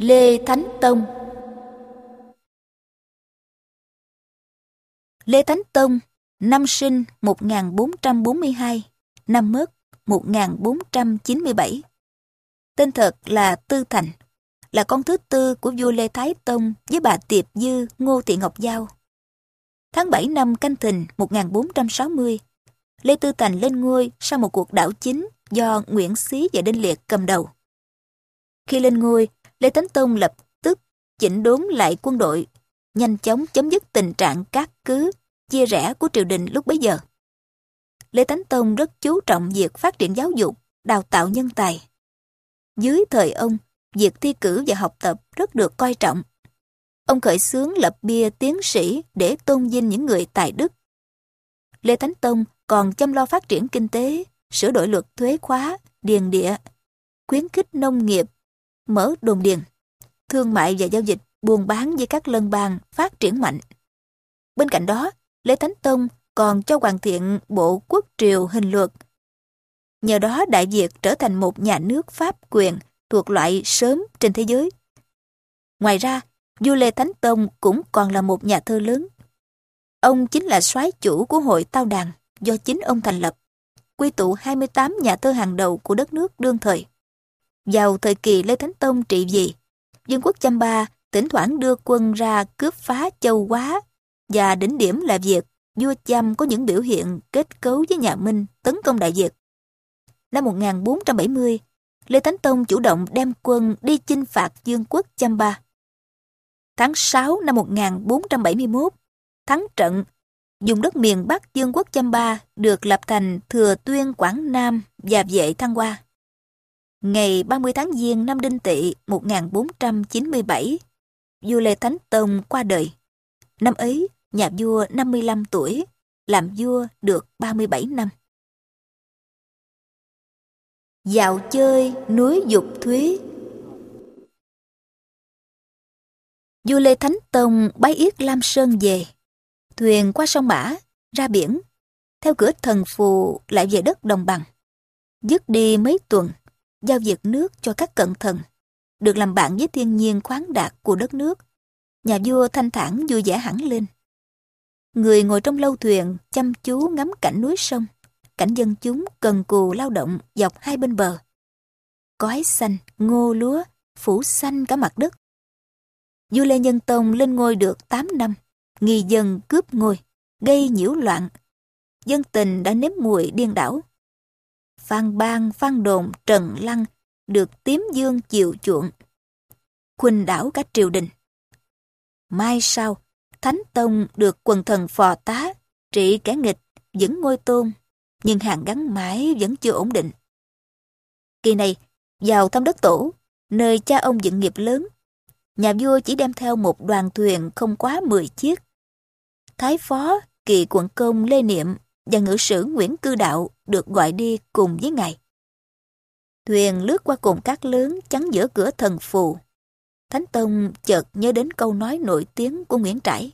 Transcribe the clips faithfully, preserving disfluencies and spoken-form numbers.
Lê Thánh Tông. Lê Thánh Tông, năm sinh một nghìn bốn trăm bốn mươi hai, năm mất một nghìn bốn trăm chín mươi bảy. Tên thật là Tư Thành, là con thứ tư của vua Lê Thái Tông với bà Tiệp Dư Ngô Thị Ngọc Giao. Tháng bảy năm Canh Thìn một nghìn bốn trăm sáu mươi, Lê Tư Thành lên ngôi sau một cuộc đảo chính do Nguyễn Xí và Đinh Liệt cầm đầu. Khi lên ngôi, Lê Thánh Tông lập tức chỉnh đốn lại quân đội, nhanh chóng chấm dứt tình trạng cát cứ, chia rẽ của triều đình lúc bấy giờ. Lê Thánh Tông rất chú trọng việc phát triển giáo dục, đào tạo nhân tài. Dưới thời ông, việc thi cử và học tập rất được coi trọng. Ông khởi xướng lập bia tiến sĩ để tôn vinh những người tài đức. Lê Thánh Tông còn chăm lo phát triển kinh tế, sửa đổi luật thuế khóa, điền địa, khuyến khích nông nghiệp, mở đồn điền, thương mại và giao dịch, buôn bán với các lân bang phát triển mạnh. Bên cạnh đó, Lê Thánh Tông còn cho hoàn thiện bộ quốc triều hình luật. Nhờ đó Đại Việt trở thành một nhà nước pháp quyền thuộc loại sớm trên thế giới. Ngoài ra, vua Lê Thánh Tông cũng còn là một nhà thơ lớn. Ông chính là soái chủ của hội Tao Đàn do chính ông thành lập, quy tụ hai mươi tám nhà thơ hàng đầu của đất nước đương thời. Vào thời kỳ Lê Thánh Tông trị vì, vương quốc Chăm Ba thỉnh thoảng đưa quân ra cướp phá Châu Hóa, và đỉnh điểm là việc vua Chăm có những biểu hiện kết cấu với nhà Minh tấn công Đại Việt. Năm một nghìn bốn trăm bảy mươi, Lê Thánh Tông chủ động đem quân đi chinh phạt vương quốc Chăm Ba. Tháng sáu năm một nghìn bốn trăm bảy mươi mốt, thắng trận, vùng đất miền Bắc vương quốc Chăm Ba được lập thành Thừa Tuyên Quảng Nam và Vệ Thăng Hoa. Ngày ba mươi tháng Giêng năm Đinh Tỵ một nghìn bốn trăm chín mươi bảy, vua Lê Thánh Tông qua đời. Năm ấy, nhà vua năm mươi lăm tuổi, làm vua được ba mươi bảy năm. Dạo chơi núi Dục Thúy. Vua Lê Thánh Tông bái yết Lam Sơn về, thuyền qua sông Mã, ra biển, theo cửa Thần Phù lại về đất đồng bằng. Dứt đi mấy tuần, giao việc nước cho các cận thần, được làm bạn với thiên nhiên khoáng đạt của đất nước. Nhà vua thanh thản vui vẻ hẳn lên. Người ngồi trong lâu thuyền chăm chú ngắm cảnh núi sông, cảnh dân chúng cần cù lao động dọc hai bên bờ. Cói xanh, ngô lúa, phủ xanh cả mặt đất. Vua Lê Nhân Tông lên ngôi được tám năm, nghi dân cướp ngôi, gây nhiễu loạn. Dân tình đã nếm mùi điên đảo. Phan Bang, Phan Đồn, Trần Lăng được Tiếm Dương chiều chuộng, khuynh đảo cả triều đình. Mai sau, Thánh Tông được quần thần phò tá, trị kẻ nghịch, vững ngôi tôn, nhưng hàng gắn mãi vẫn chưa ổn định. Kỳ này, vào thăm đất tổ, nơi cha ông dựng nghiệp lớn, nhà vua chỉ đem theo một đoàn thuyền không quá mười chiếc. Thái phó, Kỳ Quận Công Lê Niệm và ngự sử Nguyễn Cư Đạo được gọi đi cùng với ngài. Thuyền lướt qua cồn cát lớn chắn giữa cửa Thần Phù. Thánh Tông chợt nhớ đến câu nói nổi tiếng của Nguyễn Trãi: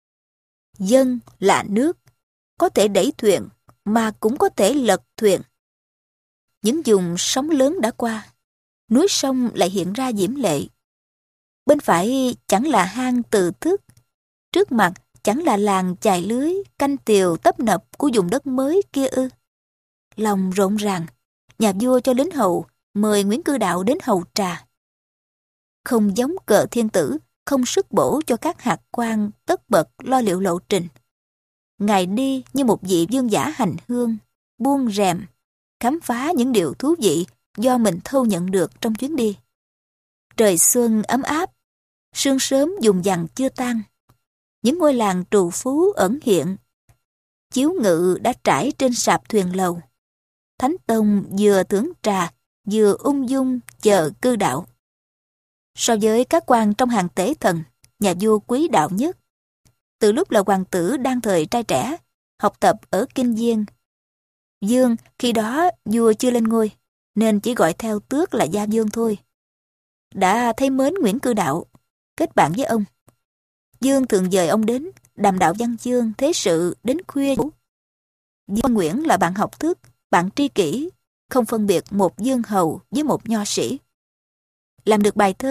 dân là nước, có thể đẩy thuyền mà cũng có thể lật thuyền. Những vùng sóng lớn đã qua, núi sông lại hiện ra diễm lệ. Bên phải chẳng là hang Từ Thức, trước mặt chẳng là làng chài lưới canh tiều tấp nập của vùng đất mới kia ư? Lòng rộn ràng, nhà vua cho lính hầu mời Nguyễn Cư Đạo đến hầu trà. Không giống cờ thiên tử, không sức bổ cho các hạt quan tất bật lo liệu lộ trình. Ngài đi như một vị vương giả hành hương, buông rèm, khám phá những điều thú vị do mình thâu nhận được trong chuyến đi. Trời xuân ấm áp, sương sớm dùng dằng chưa tan. Những ngôi làng trù phú ẩn hiện. Chiếu ngự đã trải trên sạp thuyền lầu. Thánh Tông vừa thưởng trà, vừa ung dung chờ Cư Đạo. So với các quan trong hàng tế thần, nhà vua quý Đạo nhất. Từ lúc là hoàng tử đang thời trai trẻ, học tập ở Kinh Diên. Dương khi đó vua chưa lên ngôi, nên chỉ gọi theo tước là Gia Dương thôi. Đã thấy mến Nguyễn Cư Đạo, kết bạn với ông. Dương thường dời ông đến đàm đạo văn chương thế sự đến khuya. Dương Nguyễn là bạn học thức, bạn tri kỷ, không phân biệt một dương hầu với một nho sĩ. Làm được bài thơ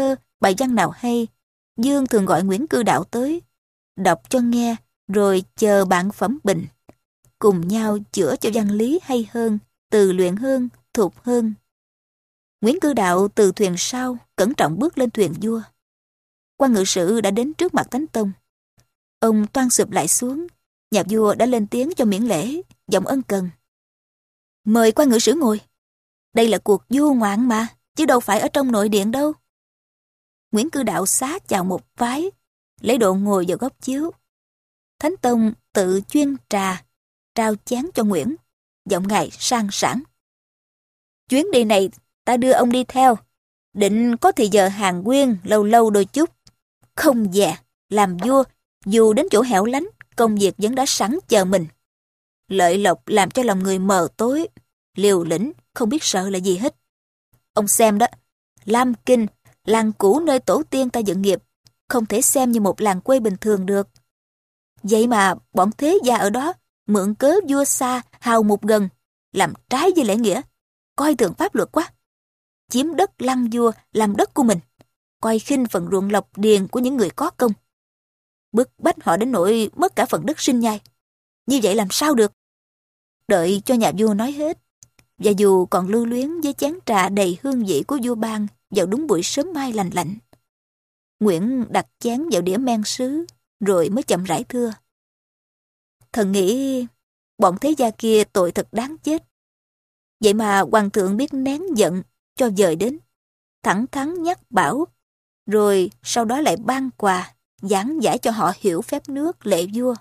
bài văn nào hay, Dương thường gọi Nguyễn Cư Đạo tới, đọc cho nghe, rồi chờ bạn phẩm bình, cùng nhau chữa cho văn lý hay hơn, từ luyện hơn, thục hơn. Nguyễn Cư Đạo từ thuyền sau, cẩn trọng bước lên thuyền vua. Quan ngự sử đã đến trước mặt Thánh Tông. Ông toan sụp lại xuống, nhà vua đã lên tiếng cho miễn lễ, giọng ân cần. Mời quan ngự sử ngồi. Đây là cuộc du ngoạn mà, chứ đâu phải ở trong nội điện đâu. Nguyễn Cư Đạo xá chào một vái, lấy độ ngồi vào góc chiếu. Thánh Tông tự chuyên trà, trao chén cho Nguyễn, giọng ngài sang sảng. Chuyến đi này ta đưa ông đi theo, định có thì giờ hàng quyên lâu lâu đôi chút. Không dè, làm vua, dù đến chỗ hẻo lánh, công việc vẫn đã sẵn chờ mình. Lợi lộc làm cho lòng người mờ tối, liều lĩnh, không biết sợ là gì hết. Ông xem đó, Lam Kinh, làng cũ nơi tổ tiên ta dựng nghiệp, không thể xem như một làng quê bình thường được. Vậy mà bọn thế gia ở đó mượn cớ vua xa, hào mục gần, làm trái với lễ nghĩa, coi thường pháp luật quá. Chiếm đất lăng vua làm đất của mình, coi khinh phần ruộng lộc điền của những người có công. Bức bách họ đến nỗi mất cả phần đất sinh nhai. Như vậy làm sao được? Đợi cho nhà vua nói hết, và dù còn lưu luyến với chén trà đầy hương vị của vua ban vào đúng buổi sớm mai lành lạnh, Nguyễn đặt chén vào đĩa men sứ, rồi mới chậm rãi thưa. Thần nghĩ bọn thế gia kia tội thật đáng chết. Vậy mà hoàng thượng biết nén giận cho dời đến, thẳng thắn nhắc bảo, rồi sau đó lại ban quà, giảng giải cho họ hiểu phép nước lệ vua.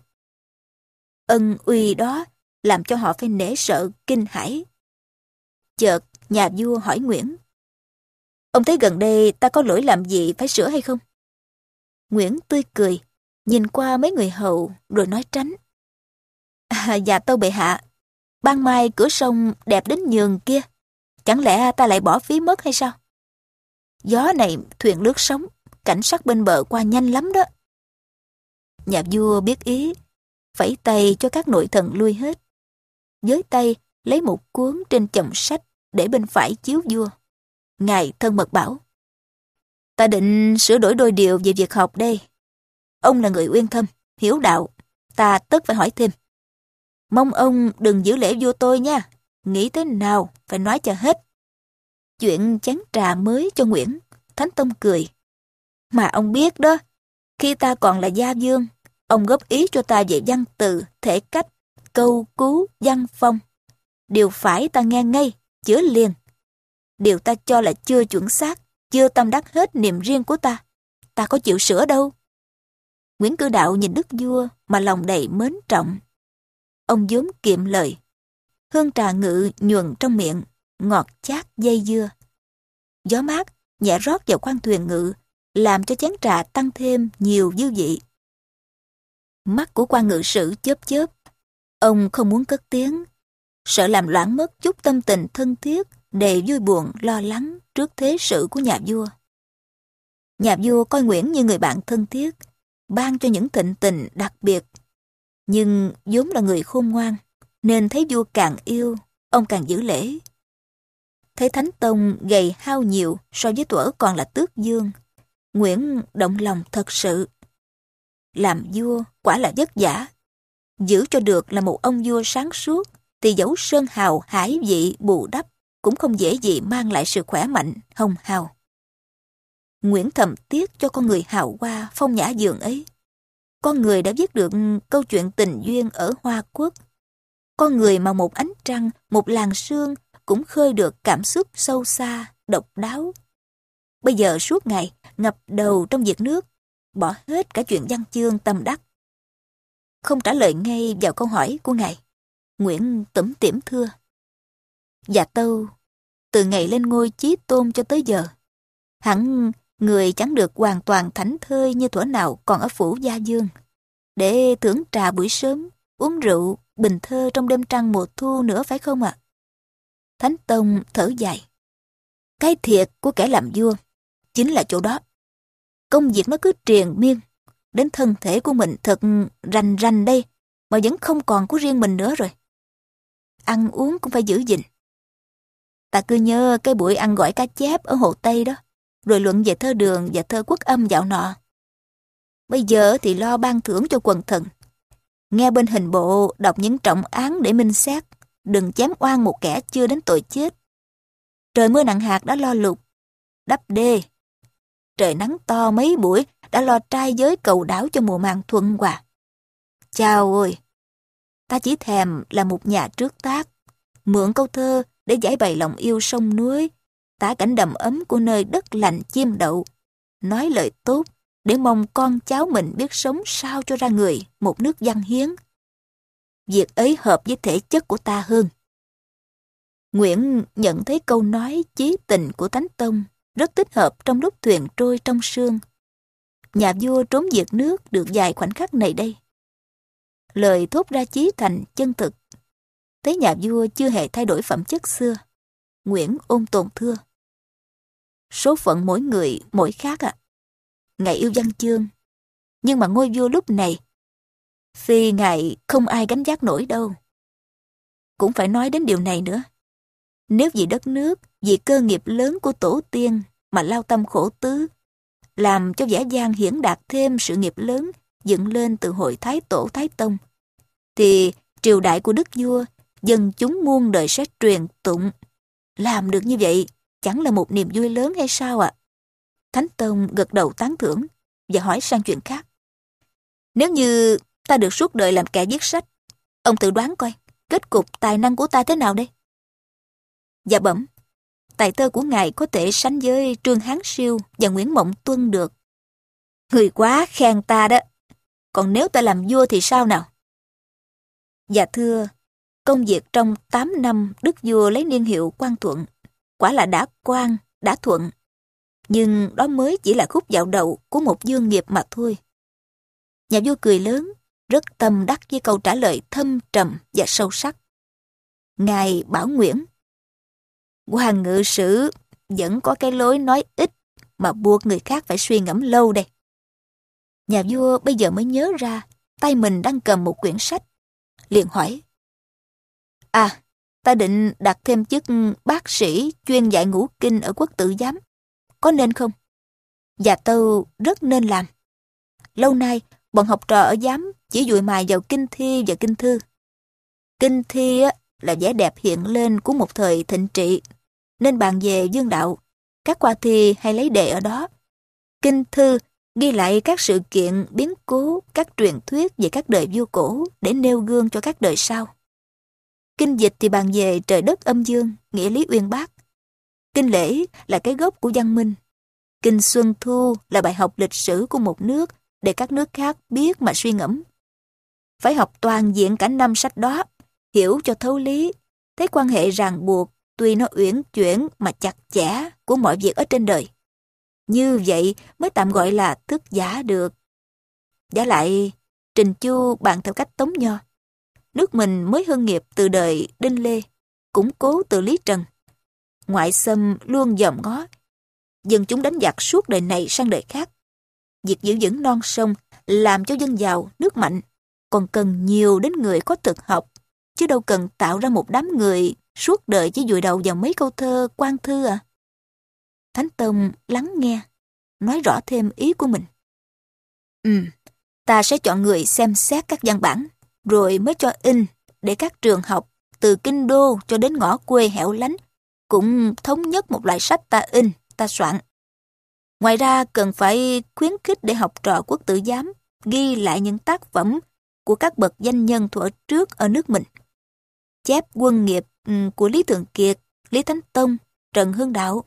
Ân uy đó làm cho họ phải nể sợ kinh hãi. Chợt nhà vua hỏi Nguyễn, ông thấy gần đây ta có lỗi làm gì phải sửa hay không? Nguyễn tươi cười, nhìn qua mấy người hầu rồi nói tránh. À, dạ tâu bệ hạ, ban mai cửa sông đẹp đến nhường kia, chẳng lẽ ta lại bỏ phí mất hay sao? Gió này thuyền lướt sóng, cảnh sắc bên bờ qua nhanh lắm đó. Nhà vua biết ý, phẩy tay cho các nội thần lui hết. Với tay lấy một cuốn trên chồng sách để bên phải chiếu vua. Ngài thân mật bảo, ta định sửa đổi đôi điều về việc học đây. Ông là người uyên thâm, hiểu đạo, ta tất phải hỏi thêm. Mong ông đừng giữ lễ vua tôi nha, nghĩ thế nào phải nói cho hết. Chuyện chén trà mới cho Nguyễn, Thánh Tông cười. Mà ông biết đó, khi ta còn là gia vương, ông góp ý cho ta về văn từ, thể cách, câu cú, văn phong. Điều phải ta nghe ngay, chữa liền. Điều ta cho là chưa chuẩn xác, chưa tâm đắc hết niềm riêng của ta, ta có chịu sửa đâu. Nguyễn Cư Đạo nhìn đức vua mà lòng đầy mến trọng. Ông vốn kiệm lời. Hương trà ngự nhuần trong miệng, ngọt chát dây dưa. Gió mát nhẹ rót vào khoang thuyền ngự, làm cho chén trà tăng thêm nhiều dư vị. Mắt của quan ngự sử chớp chớp. Ông không muốn cất tiếng, sợ làm loãng mất chút tâm tình thân thiết đầy vui buồn lo lắng trước thế sự của nhà vua. Nhà vua coi Nguyễn như người bạn thân thiết, ban cho những thịnh tình đặc biệt. Nhưng vốn là người khôn ngoan, nên thấy vua càng yêu, ông càng giữ lễ. Thấy Thánh Tông gầy hao nhiều so với thuở còn là tước dương, Nguyễn động lòng thật sự. Làm vua quả là vất vả. Giữ cho được là một ông vua sáng suốt, thì dẫu sơn hào hải vị bù đắp, cũng không dễ gì mang lại sự khỏe mạnh, hồng hào. Nguyễn thầm tiếc cho con người hào hoa, phong nhã dường ấy. Con người đã viết được câu chuyện tình duyên ở Hoa Quốc. Con người mà một ánh trăng, một làn sương cũng khơi được cảm xúc sâu xa, độc đáo. Bây giờ suốt ngày ngập đầu trong việc nước, bỏ hết cả chuyện văn chương tâm đắc. Không trả lời ngay vào câu hỏi của ngài, Nguyễn tủm tỉm thưa. Dạ tâu, từ ngày lên ngôi chí tôn cho tới giờ, hẳn người chẳng được hoàn toàn thảnh thơi như thuở nào còn ở phủ gia vương, để thưởng trà buổi sớm, uống rượu, bình thơ trong đêm trăng mùa thu nữa phải không ạ? À? Thánh Tông thở dài. Cái thiệt của kẻ làm vua chính là chỗ đó. Công việc nó cứ triền miên, đến thân thể của mình thật rành rành đây, mà vẫn không còn của riêng mình nữa rồi. Ăn uống cũng phải giữ gìn. Ta cứ nhớ cái buổi ăn gỏi cá chép ở Hồ Tây đó. rồi luận về thơ đường và thơ quốc âm dạo nọ. Bây giờ thì lo ban thưởng cho quần thần. Nghe bên hình bộ đọc những trọng án để minh xét, đừng chém oan một kẻ chưa đến tội chết. Trời mưa nặng hạt đã lo lụt, đắp đê. Trời nắng to mấy buổi đã lo trai giới cầu đảo cho mùa màng thuận hòa. Chao ơi! Ta chỉ thèm là một nhà trước tác, mượn câu thơ để giải bày lòng yêu sông núi, tả cảnh đầm ấm của nơi đất lành chim đậu, nói lời tốt để mong con cháu mình biết sống sao cho ra người một nước văn hiến. Việc ấy hợp với thể chất của ta hơn. Nguyễn nhận thấy câu nói chí tình của Thánh Tông rất thích hợp trong lúc thuyền trôi trong sương. Nhà vua trốn diệt nước được vài khoảnh khắc này đây. Lời thốt ra chí thành chân thực. Thấy nhà vua chưa hề thay đổi phẩm chất xưa, Nguyễn ôn tồn thưa: số phận mỗi người mỗi khác ạ. À. Ngài yêu văn chương, nhưng mà ngôi vua lúc này, phi ngài không ai gánh vác nổi đâu. Cũng phải nói đến điều này nữa. Nếu vì đất nước, vì cơ nghiệp lớn của tổ tiên mà lao tâm khổ tứ, làm cho vẻ vang hiển đạt thêm sự nghiệp lớn dựng lên từ hồi Thái Tổ Thái Tông, thì triều đại của đức vua, dân chúng muôn đời sẽ truyền tụng. Làm được như vậy chẳng là một niềm vui lớn hay sao ạ? À? Thánh Tông gật đầu tán thưởng và hỏi sang chuyện khác. Nếu như ta được suốt đời làm kẻ viết sách, ông tự đoán coi, kết cục tài năng của ta thế nào đây? Dạ bẩm, tài thơ của ngài có thể sánh với Trương Hán Siêu và Nguyễn Mộng Tuân được. Người quá khen ta đó. Còn nếu ta làm vua thì sao nào? Dạ thưa, công việc trong tám năm đức vua lấy niên hiệu Quang Thuận, quả là đã quan, đã thuận. Nhưng đó mới chỉ là khúc dạo đầu của một dương nghiệp mà thôi. Nhà vua cười lớn, rất tâm đắc với câu trả lời thâm trầm và sâu sắc. Ngài bảo Nguyễn: Hoàng ngự sử vẫn có cái lối nói ít mà buộc người khác phải suy ngẫm lâu đây. Nhà vua bây giờ mới nhớ ra tay mình đang cầm một quyển sách, liền hỏi: À, ta định đặt thêm chức bác sĩ chuyên dạy ngũ kinh ở Quốc Tử Giám, có nên không? Dạ tâu rất nên làm. Lâu nay bọn học trò ở giám chỉ dụi mài vào kinh thi và kinh thư. Kinh thi là vẻ đẹp hiện lên của một thời thịnh trị, nên bàn về dương đạo, các khoa thi hay lấy đề ở đó. Kinh thư ghi lại các sự kiện biến cố, các truyền thuyết về các đời vua cổ để nêu gương cho các đời sau. Kinh dịch thì bàn về trời đất âm dương, nghĩa lý uyên bác. Kinh lễ là cái gốc của văn minh. Kinh Xuân Thu là bài học lịch sử của một nước để các nước khác biết mà suy ngẫm. Phải học toàn diện cả năm sách đó, hiểu cho thấu lý, thấy quan hệ ràng buộc tuy nó uyển chuyển mà chặt chẽ của mọi việc ở trên đời. Như vậy mới tạm gọi là thức giả được. Giả lại, Trình Chu bàn theo cách Tống Nho. Nước mình mới hưng nghiệp từ đời Đinh Lê, củng cố từ Lý Trần. Ngoại xâm luôn dòm ngó, dân chúng đánh giặc suốt đời này sang đời khác. Việc giữ vững non sông, làm cho dân giàu, nước mạnh, còn cần nhiều đến người có thực học, chứ đâu cần tạo ra một đám người suốt đời chỉ vùi đầu vào mấy câu thơ quan thư à. Thánh Tông lắng nghe, nói rõ thêm ý của mình. Ừ, ta sẽ chọn người xem xét các văn bản, rồi mới cho in để các trường học từ kinh đô cho đến ngõ quê hẻo lánh cũng thống nhất một loại sách ta in, ta soạn. Ngoài ra cần phải khuyến khích để học trò Quốc Tử Giám ghi lại những tác phẩm của các bậc danh nhân thuở trước ở nước mình. Chép quân nghiệp của Lý Thường Kiệt, Lý Thánh Tông, Trần Hưng Đạo.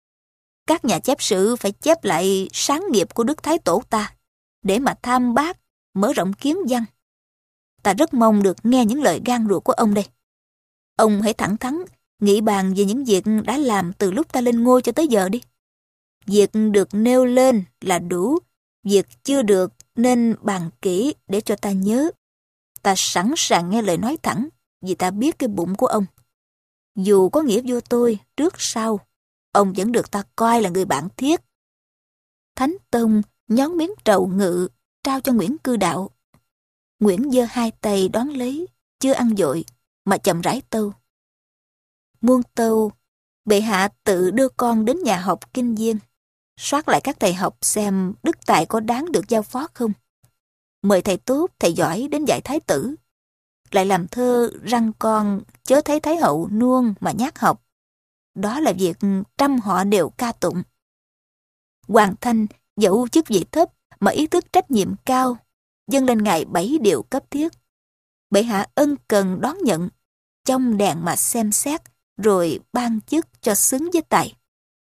Các nhà chép sử phải chép lại sáng nghiệp của Đức Thái Tổ ta để mà tham bác, mở rộng kiến văn. Ta rất mong được nghe những lời gan ruột của ông đây. Ông hãy thẳng thắn nghĩ bàn về những việc đã làm từ lúc ta lên ngôi cho tới giờ đi. Việc được nêu lên là đủ, việc chưa được nên bàn kỹ để cho ta nhớ. Ta sẵn sàng nghe lời nói thẳng vì ta biết cái bụng của ông. Dù có nghĩa vua tôi trước sau, ông vẫn được ta coi là người bạn thiết. Thánh Tông nhón miếng trầu ngự trao cho Nguyễn Cư Đạo. Nguyễn giơ hai tay đón lấy, chưa ăn vội mà chậm rãi tâu. Muôn tâu, bệ hạ tự đưa con đến nhà học kinh viên. soát lại các thầy học xem đức tài có đáng được giao phó không. Mời thầy tốt, thầy giỏi đến dạy thái tử. Lại làm thơ răng con chớ thấy thái hậu nuông mà nhát học. Đó là việc trăm họ đều ca tụng. Hoàng Thanh dẫu chức vị thấp mà ý thức trách nhiệm cao, dâng lên ngài bảy điều cấp thiết. Bệ hạ ân cần đón nhận, trong đèn mà xem xét, rồi ban chức cho xứng với tài.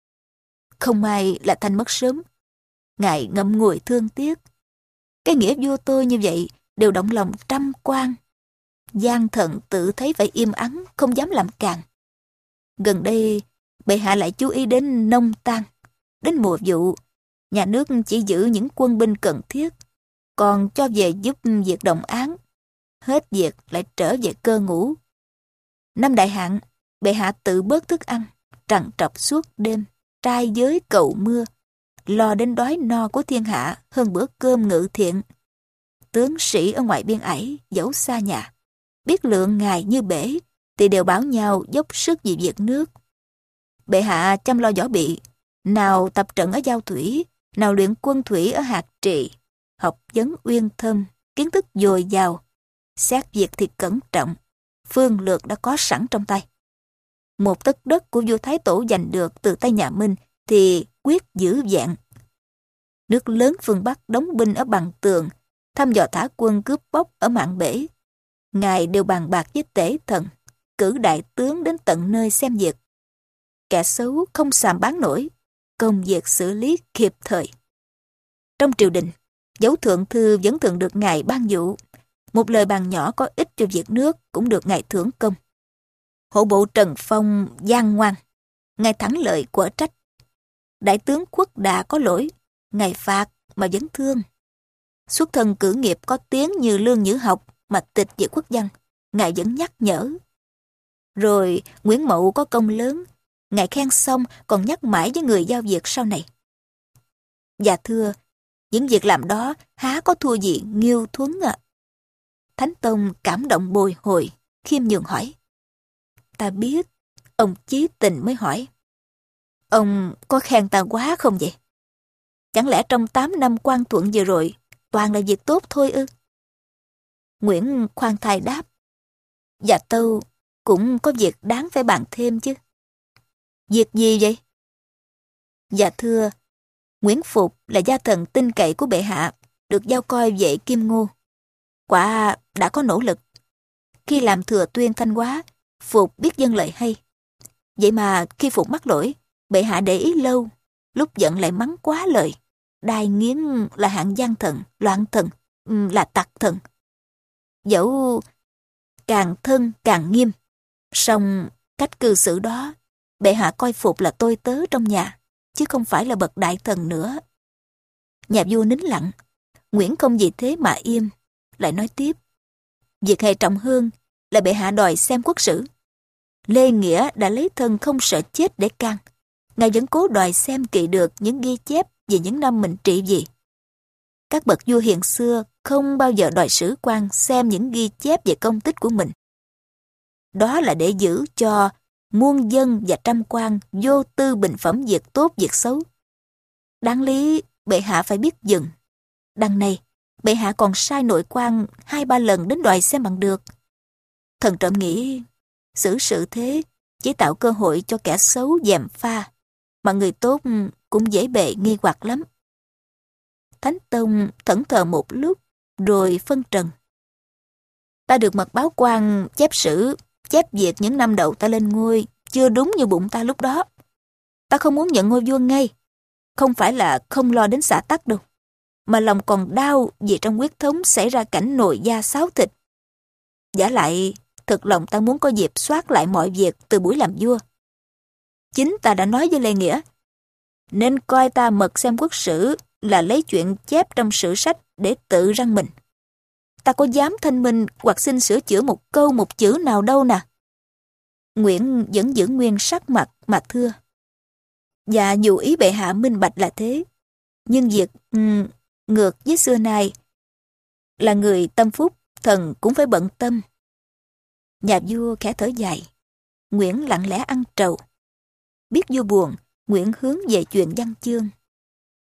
Không may là Thanh mất sớm. Ngài ngậm ngùi thương tiếc. Cái nghĩa vua tôi như vậy đều động lòng trăm quan. Gian thần tự thấy phải im ắng, không dám làm càng. Gần đây, bệ hạ lại chú ý đến nông tang. Đến mùa vụ, nhà nước chỉ giữ những quân binh cần thiết, còn cho về giúp việc đồng án. Hết việc lại trở về cơ ngủ. Năm đại hạn, bệ hạ tự bớt thức ăn, trằn trọc suốt đêm, trai giới cầu mưa, lo đến đói no của thiên hạ hơn bữa cơm ngự thiện. Tướng sĩ ở ngoài biên ải, dẫu xa nhà, biết lượng ngài như bể, thì đều bảo nhau dốc sức vì việc nước. Bệ hạ chăm lo võ bị, nào tập trận ở Giao Thủy, nào luyện quân thủy ở Hạt Trì, học vấn uyên thâm, kiến thức dồi dào, xét việc thì cẩn trọng, phương lược đã có sẵn trong tay. Một tấc đất của vua Thái Tổ giành được từ tay nhà Minh thì quyết giữ vẹn. Nước lớn phương Bắc đóng binh ở Bằng Tường, thăm dò thả quân cướp bóc ở Mạn Bể. Ngài đều bàn bạc với tể thần, cử đại tướng đến tận nơi xem việc. Kẻ xấu không sàm bán nổi, công việc xử lý kịp thời. Trong triều đình, dấu thượng thư vẫn thường được ngài ban vụ. Một lời bàn nhỏ có ích cho việc nước cũng được ngài thưởng công. Hộ bộ Trần Phong gian ngoan, ngài thắng lợi quở trách. Đại tướng Khuất Đà có lỗi, ngài phạt mà vẫn thương. Xuất thân cử nghiệp có tiếng như Lương Nhữ Học mà tịch về quốc văn, ngài vẫn nhắc nhở. Rồi Nguyễn Mậu có công lớn, ngài khen xong còn nhắc mãi với người giao việc sau này. Dạ thưa, những việc làm đó há có thua gì Nghiêu Thuấn ạ. À? Thánh Tông cảm động bồi hồi, khiêm nhường hỏi. Ta biết, ông chí tình mới hỏi. Ông có khen ta quá không vậy? Chẳng lẽ trong tám năm quan thuận vừa rồi, toàn là việc tốt thôi ư? Nguyễn khoan thai đáp. Dạ tâu, cũng có việc đáng phải bàn thêm chứ. Việc gì vậy? Dạ thưa, Nguyễn Phục là gia thần tin cậy của bệ hạ, được giao coi vệ Kim Ngô. Quả đã có nỗ lực. Khi làm thừa tuyên Thanh Hóa, Phục biết dâng lời hay. Vậy mà khi Phục mắc lỗi, bệ hạ để ý lâu, lúc giận lại mắng quá lời. Đai nghiến là hạng gian thần, loạn thần, là tặc thần. Dẫu càng thân càng nghiêm, song cách cư xử đó, bệ hạ coi Phục là tôi tớ trong nhà, chứ không phải là bậc đại thần nữa. Nhà vua nín lặng, Nguyễn không vì thế mà im, lại nói tiếp. Việc hệ trọng hơn là bệ hạ đòi xem quốc sử. Lê Nghĩa đã lấy thân không sợ chết để can. Ngài vẫn cố đòi xem kỹ được những ghi chép về những năm mình trị vì. Các bậc vua hiền xưa không bao giờ đòi sử quan xem những ghi chép về công tích của mình. Đó là để giữ cho muôn dân và trăm quan vô tư bình phẩm việc tốt việc xấu. Đáng lý bệ hạ phải biết dừng. Đằng này, bệ hạ còn sai nội quan hai ba lần đến đòi xem bằng được. Thần trộm nghĩ, xử sự thế chỉ tạo cơ hội cho kẻ xấu gièm pha, mà người tốt cũng dễ bề nghi hoặc lắm. Thánh Tông thẫn thờ một lúc, rồi phân trần. Ta được mật báo quan chép sử, chép việc những năm đầu ta lên ngôi, chưa đúng như bụng ta lúc đó. Ta không muốn nhận ngôi vua ngay, không phải là không lo đến xã tắc đâu, mà lòng còn đau vì trong huyết thống xảy ra cảnh nồi da xáo thịt. Giả lại, thực lòng ta muốn có dịp soát lại mọi việc từ buổi làm vua. Chính ta đã nói với Lê Nghĩa, nên coi ta mật xem quốc sử là lấy chuyện chép trong sử sách để tự răng mình. Ta có dám thanh minh hoặc xin sửa chữa một câu một chữ nào đâu nè. Nguyễn vẫn giữ nguyên sắc mặt mà thưa. Dạ dù ý bệ hạ minh bạch là thế, nhưng việc um, ngược với xưa nay là người tâm phúc, thần cũng phải bận tâm. Nhà vua khẽ thở dài, Nguyễn lặng lẽ ăn trầu. Biết vua buồn, Nguyễn hướng về chuyện văn chương.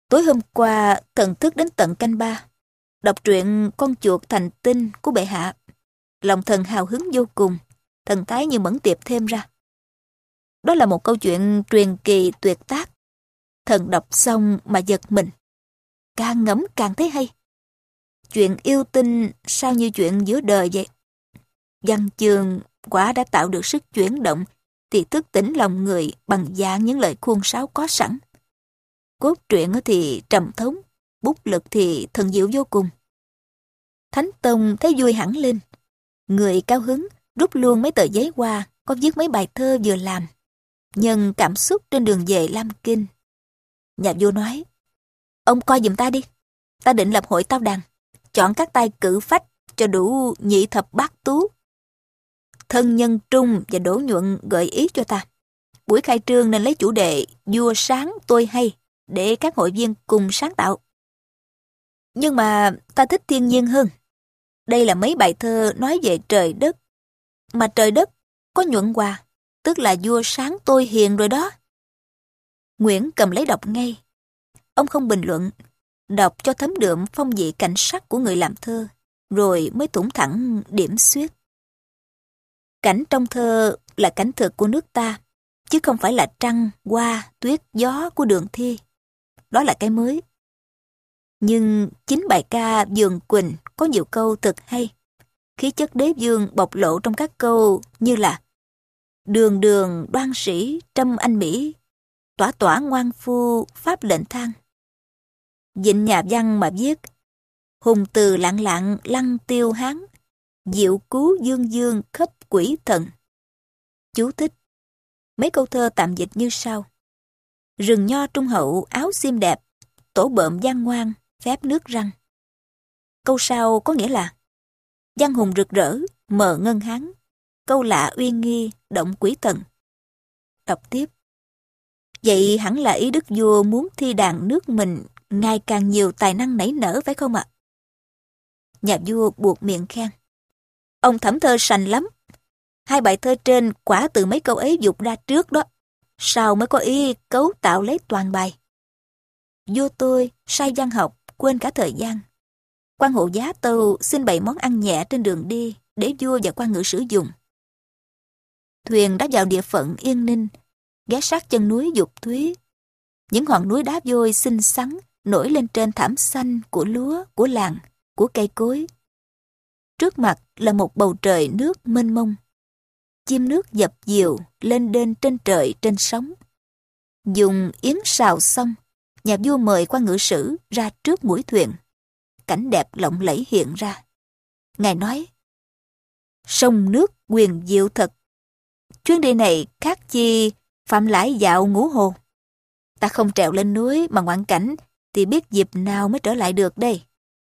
Tối hôm qua, thần thức đến tận canh ba, đọc truyện Con chuột thành tinh của bệ hạ. Lòng thần hào hứng vô cùng, thần thái như mẫn tiệp thêm ra. Đó là một câu chuyện truyền kỳ tuyệt tác. Thần đọc xong mà giật mình. Càng ngẫm càng thấy hay. Chuyện yêu tinh sao như chuyện giữa đời vậy? Văn chương quả đã tạo được sức chuyển động thì thức tỉnh lòng người bằng dạng những lời khuôn sáo có sẵn. Cốt truyện thì trầm thống, bút lực thì thần diệu vô cùng. Thánh Tông thấy vui hẳn lên. Người cao hứng rút luôn mấy tờ giấy qua có viết mấy bài thơ vừa làm, nhân cảm xúc trên đường về Lam Kinh. Nhà vua nói, ông coi giùm ta đi, ta định lập hội tao đàn, chọn các tay cử phách cho đủ nhị thập bát tú. Thân Nhân Trung và Đỗ Nhuận gợi ý cho ta, buổi khai trương nên lấy chủ đề vua sáng tôi hay để các hội viên cùng sáng tạo. Nhưng mà ta thích thiên nhiên hơn. Đây là mấy bài thơ nói về trời đất, mà trời đất có Nhuận Hòa, tức là vua sáng tôi hiền rồi đó. Nguyễn cầm lấy đọc ngay. Ông không bình luận, đọc cho thấm đượm phong vị cảnh sắc của người làm thơ, rồi mới thủng thẳng điểm xuyết. Cảnh trong thơ là cảnh thực của nước ta, chứ không phải là trăng, hoa, tuyết, gió của Đường Thi. Đó là cái mới. Nhưng chính bài ca Vườn Quỳnh có nhiều câu thật hay. Khí chất đế vương bộc lộ trong các câu như là đường đường đoan sĩ trâm anh mỹ, tỏa tỏa ngoan phu pháp lệnh thang. Vịnh nhà văn mà viết hùng từ lặng lặng lăng tiêu hán, diệu cứu dương dương khắp quỷ thần. Chú thích. Mấy câu thơ tạm dịch như sau: rừng nho trung hậu áo xiêm đẹp, tổ bợm gian ngoan phép nước răng. Câu sau có nghĩa là văn hùng rực rỡ mờ ngân hán, câu lạ uy nghi động quỷ thần. Đọc tiếp. Vậy hẳn là ý đức vua muốn thi đàn nước mình ngày càng nhiều tài năng nảy nở phải không ạ? Nhà vua buộc miệng khen. Ông thẩm thơ sành lắm. Hai bài thơ trên quả từ mấy câu ấy dục ra trước đó. Sao mới có ý cấu tạo lấy toàn bài? Vua tôi sai văn học, quên cả thời gian. Quan hộ giá tâu xin bày món ăn nhẹ trên đường đi để vua và quan ngự sử dụng. Thuyền đã vào địa phận Yên Ninh, ghé sát chân núi Dục Thúy. Những ngọn núi đá vôi xinh xắn nổi lên trên thảm xanh của lúa, của làng, của cây cối. Trước mặt là một bầu trời nước mênh mông. Chim nước dập dìu lên đên trên trời trên sóng. Dùng yến xào xong, nhà vua mời quan ngự sử ra trước mũi thuyền. Cảnh đẹp lộng lẫy hiện ra. Ngài nói, sông nước quyền diệu thật. Chuyến đi này khác chi phạm lãi dạo ngũ hồ. Ta không trèo lên núi mà ngoạn cảnh thì biết dịp nào mới trở lại được đây.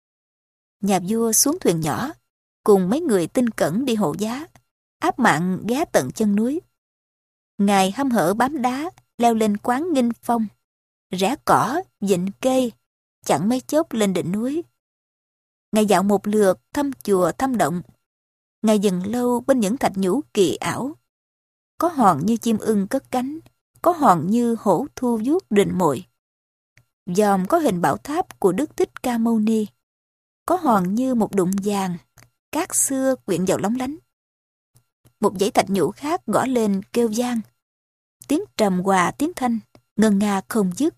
Nhà vua xuống thuyền nhỏ, cùng mấy người tinh cẩn đi hộ giá, áp mạng ghé tận chân núi. Ngài hăm hở bám đá, leo lên quán nghinh phong, rẽ cỏ, vịnh cây, chẳng mấy chốc lên đỉnh núi. Ngài dạo một lượt thăm chùa thăm động. Ngài dừng lâu bên những thạch nhũ kỳ ảo. Có hòn như chim ưng cất cánh, có hòn như hổ thu vuốt rình mồi. Dòm có hình bảo tháp của Đức Thích Ca Mâu Ni, có hòn như một đụng vàng, cát xưa quyện vào lóng lánh. Một dãy thạch nhũ khác gõ lên kêu vang, tiếng trầm hòa tiếng thanh, ngân nga không dứt.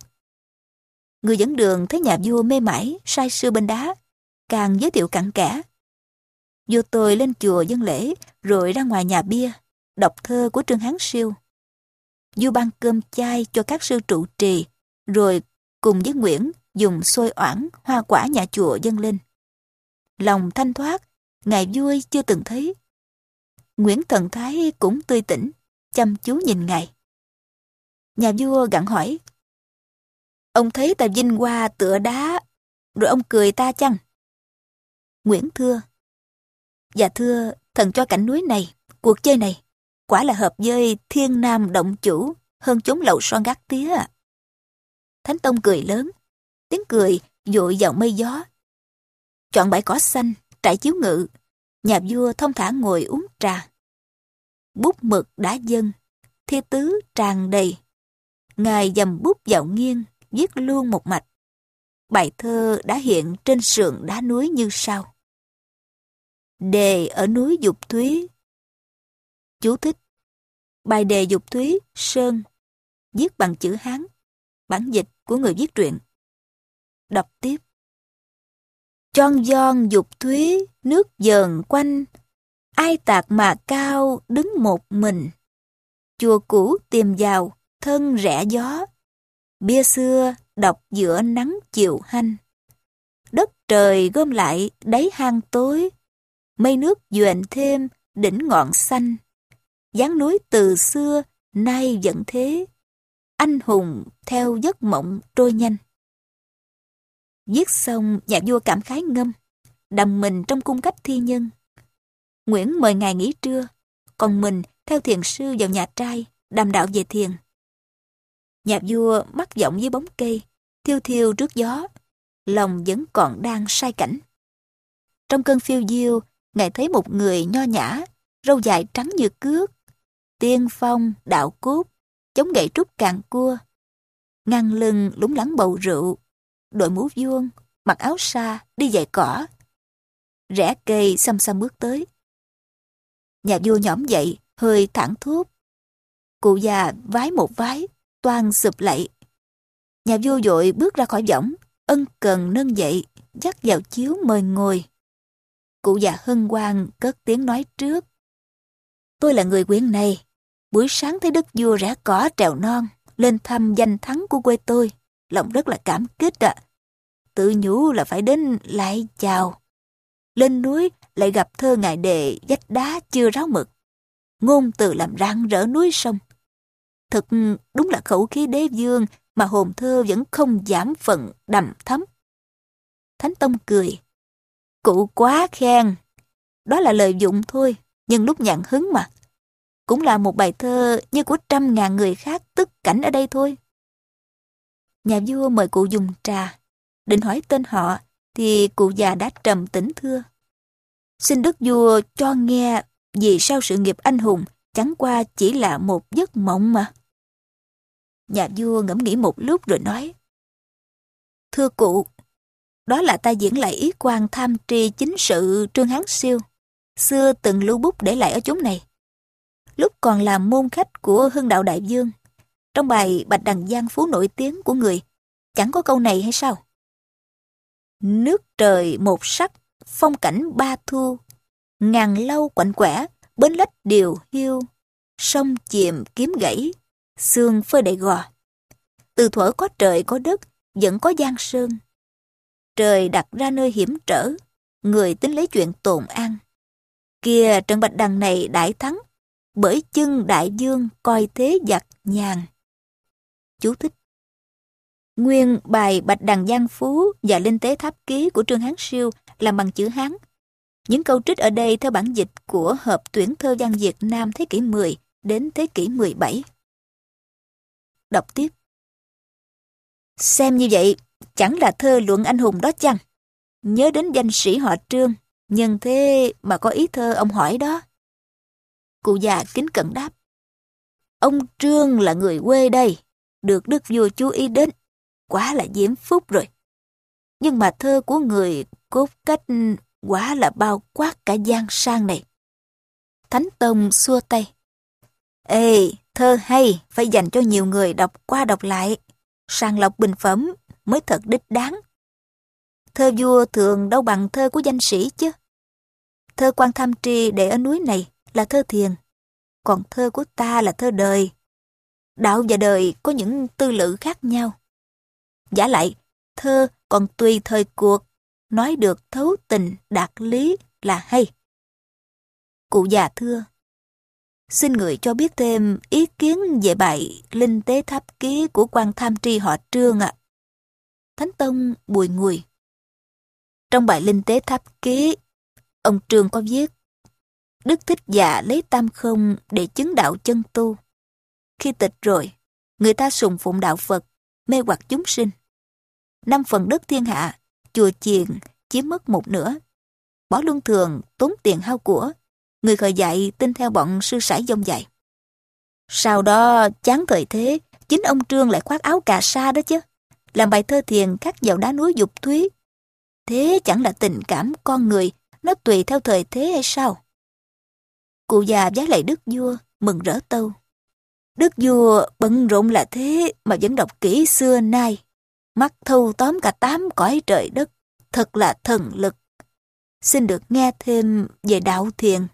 Người dẫn đường thấy nhà vua mê mải say sưa bên đá, càng giới thiệu cặn kẽ. Vua tôi lên chùa dâng lễ, rồi ra ngoài nhà bia, đọc thơ của Trương Hán Siêu. Vua ban cơm chay cho các sư trụ trì, rồi cùng với Nguyễn dùng xôi oản, hoa quả nhà chùa dâng lên. Lòng thanh thoát, ngài vui chưa từng thấy. Nguyễn thần thái cũng tươi tỉnh, chăm chú nhìn ngài. Nhà vua gặng hỏi, ông thấy ta vinh hoa tựa đá, rồi ông cười ta chăng? Nguyễn thưa, dạ thưa, thần cho cảnh núi này, cuộc chơi này, quả là hợp với thiên nam động chủ hơn chốn lầu son gác tía. Thánh Tông cười lớn, tiếng cười dội vào mây gió. Chọn bãi cỏ xanh, trải chiếu ngự, nhà vua thông thả ngồi uống trà. Bút mực đã dâng, thi tứ tràn đầy. Ngài dầm bút vào nghiêng, viết luôn một mạch. bài thơ đã hiện trên sườn đá núi như sau. Đề ở núi Dục Thúy. Chú thích: bài đề Dục Thúy, Sơn, viết bằng chữ Hán, bản dịch của người viết truyện. Đọc tiếp. Chon gion Dục Thúy, nước dờn quanh, ai tạc mà cao đứng một mình. Chùa cũ tìm vào, thân rẽ gió, bia xưa đọc giữa nắng chiều hanh. Đất trời gom lại đáy hang tối, mây nước doền thêm đỉnh ngọn xanh. Dáng núi từ xưa nay vẫn thế, anh hùng theo giấc mộng trôi nhanh. Viết xong, nhà vua cảm khái ngâm, đầm mình trong cung cách thi nhân. Nguyễn mời ngài nghỉ trưa, còn mình theo thiền sư vào nhà trai đàm đạo về thiền. Nhà vua mắt vọng dưới bóng cây, thiêu thiêu trước gió, lòng vẫn còn đang say cảnh. Trong cơn phiêu diêu, ngài thấy một người nho nhã, râu dài trắng như cước, tiên phong đạo cốt, chống gậy trúc càng cua, ngang lưng lúng lắng bầu rượu, đội mũ vuông, mặc áo sa, đi giày cỏ. Rẽ cây xăm xăm bước tới. Nhà vua nhõm dậy, hơi thẳng thốt. Cụ già vái một vái, toan sụp lạy. Nhà vua vội bước ra khỏi võng, ân cần nâng dậy, dắt vào chiếu mời ngồi. Cụ già hân hoan cất tiếng nói trước. Tôi là người quyện này, buổi sáng thấy đức vua rẽ cỏ trèo non, lên thăm danh thắng của quê tôi, lòng rất là cảm kích ạ. À. Tự nhủ là phải đến lại chào. Lên núi lại gặp thơ ngài đề vách đá chưa ráo mực, ngôn từ làm rạng rỡ núi sông. Thực đúng là khẩu khí đế vương mà hồn thơ vẫn không giảm phần đầm thấm. Thánh Tông cười. Cụ quá khen. Đó là lời dụng thôi, nhưng lúc nhạn hứng mà. Cũng là một bài thơ như của trăm ngàn người khác tức cảnh ở đây thôi. Nhà vua mời cụ dùng trà. Định hỏi tên họ, thì cụ già đã trầm tĩnh thưa. Xin đức vua cho nghe vì sao sự nghiệp anh hùng chẳng qua chỉ là một giấc mộng mà. Nhà vua ngẫm nghĩ một lúc rồi nói. Thưa cụ, đó là ta diễn lại ý quan tham tri chính sự Trương Hán Siêu, xưa từng lưu bút để lại ở chốn này. Lúc còn làm môn khách của Hưng Đạo Đại Vương, trong bài Bạch Đằng Giang Phú nổi tiếng của người, chẳng có câu này hay sao? Nước trời một sắc, phong cảnh ba thu, ngàn lâu quạnh quẻ, bến lách điều hiu, sông chìm kiếm gãy, xương phơi đầy gò. Từ thuở có trời có đất, vẫn có giang sơn. Trời đặt ra nơi hiểm trở, người tính lấy chuyện tồn an. Kìa trận Bạch Đằng này đại thắng, bởi chân đại dương coi thế giặc nhàn. Chú thích. Nguyên bài Bạch Đằng Giang Phú và Linh Tế Tháp Ký của Trương Hán Siêu làm bằng chữ Hán. Những câu trích ở đây theo bản dịch của Hợp Tuyển Thơ Văn Việt Nam thế kỷ mười đến thế kỷ mười bảy. Đọc tiếp. Xem như vậy, chẳng là thơ luận anh hùng đó chăng? Nhớ đến danh sĩ họ Trương, nhân thế mà có ý thơ ông hỏi đó. Cụ già kính cẩn đáp. Ông Trương là người quê đây, được đức vua chú ý đến, quá là diễm phúc rồi. Nhưng mà thơ của người cốt cách quá là bao quát cả giang sang này. Thánh Tông xua tay. Ê, thơ hay, phải dành cho nhiều người đọc qua đọc lại, sàng lọc bình phẩm mới thật đích đáng. Thơ vua thường đâu bằng thơ của danh sĩ chứ. Thơ Quan Tham Tri để ở núi này là thơ thiền, còn thơ của ta là thơ đời. Đạo và đời có những tư lự khác nhau. Giả lại, thơ còn tùy thời cuộc, nói được thấu tình đạt lý là hay. Cụ già thưa, xin người cho biết thêm ý kiến về bài Linh Tế Tháp Ký của Quan Tham Tri họ Trương ạ. À. Thánh Tông bùi ngùi. Trong bài Linh Tế Tháp Ký, ông Trương có viết, Đức Thích Giả lấy tam không để chứng đạo chân tu. Khi tịch rồi, người ta sùng phụng đạo Phật, mê hoặc chúng sinh. Năm phần đất thiên hạ, chùa chiền chiếm mất một nửa. Bỏ luân thường, tốn tiền hao của, người khởi dạy tin theo bọn sư sãi dông dạy. Sau đó chán thời thế, chính ông Trương lại khoác áo cà sa đó chứ. làm bài thơ thiền khắc vào đá núi Dục Thúy. Thế chẳng là tình cảm con người, nó tùy theo thời thế hay sao? Cụ già vái lại đức vua, mừng rỡ tâu. Đức vua bận rộn là thế mà vẫn đọc kỹ xưa nay. Mắt thâu tóm cả tám cõi trời đất, thật là thần lực. Xin được nghe thêm về đạo thiền.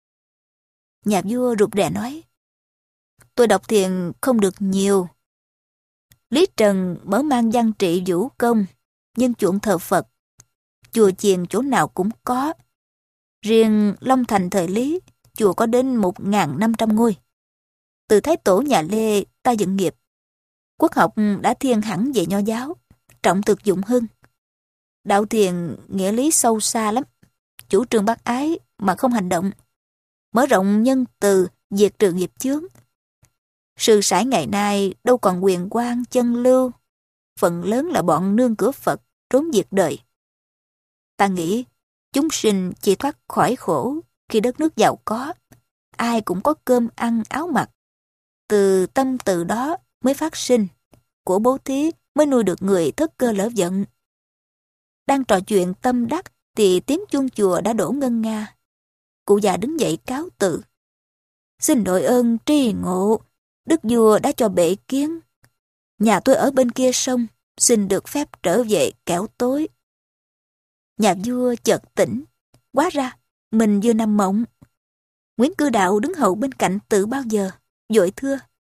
Nhà vua rụt rè nói, tôi đọc thiền không được nhiều. Lý Trần mở mang văn trị vũ công, nhưng chuộng thờ Phật. Chùa chiền chỗ nào cũng có. Riêng Long Thành thời Lý, chùa có đến một nghìn năm trăm ngôi. Từ Thái Tổ nhà Lê ta dựng nghiệp. Quốc học đã thiên hẳn về Nho giáo, trọng thực dụng hưng. Đạo thiền nghĩa lý sâu xa lắm, chủ trương bác ái mà không hành động, mở rộng nhân từ, diệt trừ nghiệp chướng. Sư sãi ngày nay đâu còn quyền quan chân lưu, phần lớn là bọn nương cửa Phật trốn diệt đời. Ta nghĩ chúng sinh chỉ thoát khỏi khổ khi đất nước giàu có, ai cũng có cơm ăn áo mặc. Từ tâm từ đó mới phát sinh, của bố thí mới nuôi được người thất cơ lỡ vận. Đang trò chuyện tâm đắc thì tiếng chuông chùa đã đổ ngân nga. Cụ già đứng dậy cáo từ. Xin đội ơn tri ngộ, đức vua đã cho bệ kiến. Nhà tôi ở bên kia sông, xin được phép trở về kẻo tối. Nhà vua chợt tỉnh, hóa ra mình vừa nằm mộng. Nguyễn Cư Đạo đứng hầu bên cạnh từ bao giờ, vội thưa.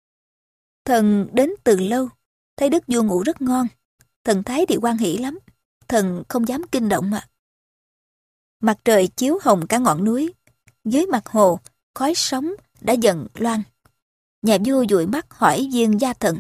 Thần đến từ lâu, thấy đức vua ngủ rất ngon. Thần thấy thì hoan hỷ lắm, thần không dám kinh động mà. Mặt trời chiếu hồng cả ngọn núi, dưới mặt hồ, khói sóng đã dần loang. Nhà vua dụi mắt hỏi viên gia thần.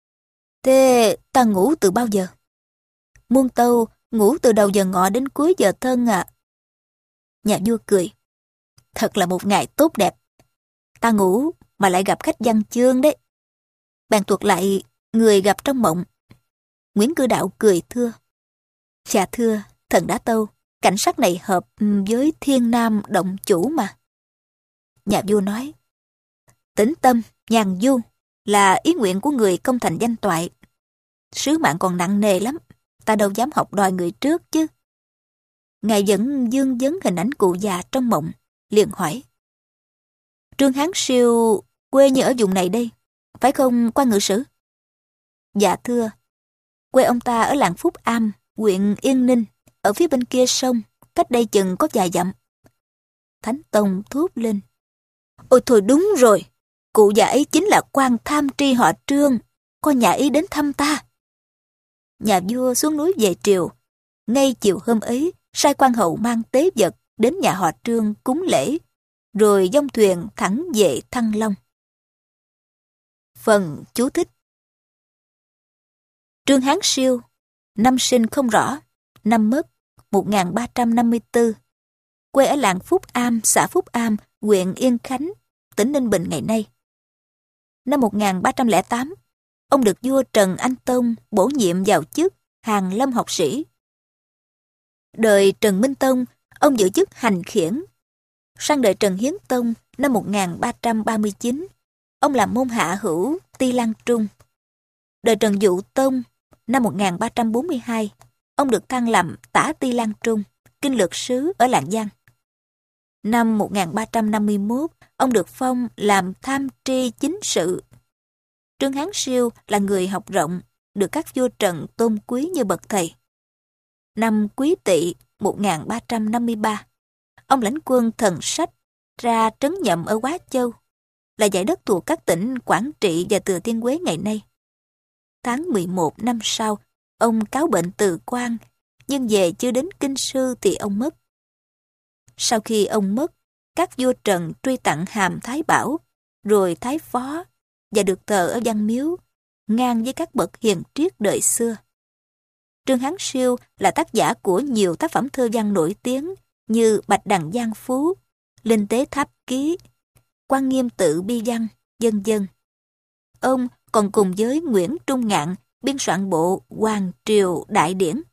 Thế ta ngủ từ bao giờ? Muôn tâu ngủ từ đầu giờ ngọ đến cuối giờ thân à. Nhà vua cười. Thật là một ngày tốt đẹp. Ta ngủ mà lại gặp khách văn chương đấy. Bèn thuật lại người gặp trong mộng. Nguyễn Cư Đạo cười thưa. Dạ thưa, thần đã tâu, cảnh sắc này hợp với thiên nam động chủ mà. Nhà vua nói, tĩnh tâm, nhàn du là ý nguyện của người công thành danh toại. Sứ mạng còn nặng nề lắm, ta đâu dám học đòi người trước chứ. Ngài vẫn dương vấn hình ảnh cụ già trong mộng, liền hỏi. Trương Hán Siêu quê như ở vùng này đây, phải không quan ngự sử? Dạ thưa, quê ông ta ở làng Phúc Am, huyện Yên Ninh, ở phía bên kia sông, cách đây chừng có vài dặm. Thánh Tông thốt lên. Ôi thôi đúng rồi, cụ già ấy chính là quan tham tri họ Trương, có nhà ý đến thăm ta. Nhà vua xuống núi về triều, ngay chiều hôm ấy, sai quan hậu mang tế vật đến nhà họ Trương cúng lễ, rồi dông thuyền thẳng về Thăng Long. Phần chú thích. Trương Hán Siêu, năm sinh không rõ, năm mất một nghìn ba trăm năm mươi tư, quê ở làng Phúc Am, xã Phúc Am, huyện Yên Khánh, tỉnh Ninh Bình ngày nay. Năm một nghìn ba trăm lẻ tám, ông được vua Trần Anh Tông bổ nhiệm vào chức Hàn Lâm học sĩ. Đời Trần Minh Tông, ông giữ chức hành khiển. Sang đời Trần Hiến Tông năm một nghìn ba trăm ba mươi chín, ông làm môn hạ hữu Ti Lan Trung. Đời Trần Dụ Tông năm một nghìn ba trăm bốn mươi hai, ông được thăng làm tả Ti Lan Trung, kinh lược sứ ở Lạng Giang. Năm một nghìn ba trăm năm mươi mốt, ông được phong làm tham tri chính sự. Trương Hán Siêu là người học rộng, được các vua Trần tôn quý như bậc thầy. Năm Quý Tỵ một nghìn ba trăm năm mươi ba, ông lãnh quân Thần Sách ra trấn Nhậm ở Quá Châu, là dải đất thuộc các tỉnh Quảng Trị và Thừa Thiên Huế ngày nay. Tháng mười một năm sau, ông cáo bệnh từ quan, nhưng về chưa đến Kinh Sư thì ông mất. Sau khi ông mất, các vua Trần truy tặng hàm Thái Bảo, rồi Thái Phó, và được thờ ở Văn Miếu, ngang với các bậc hiền triết đời xưa. Trương Hán Siêu là tác giả của nhiều tác phẩm thơ văn nổi tiếng như Bạch Đằng Giang Phú, Linh Tế Tháp Ký, Quan Nghiêm Tự Bi Văn, vân vân. Ông còn cùng với Nguyễn Trung Ngạn biên soạn bộ Hoàng Triều Đại Điển.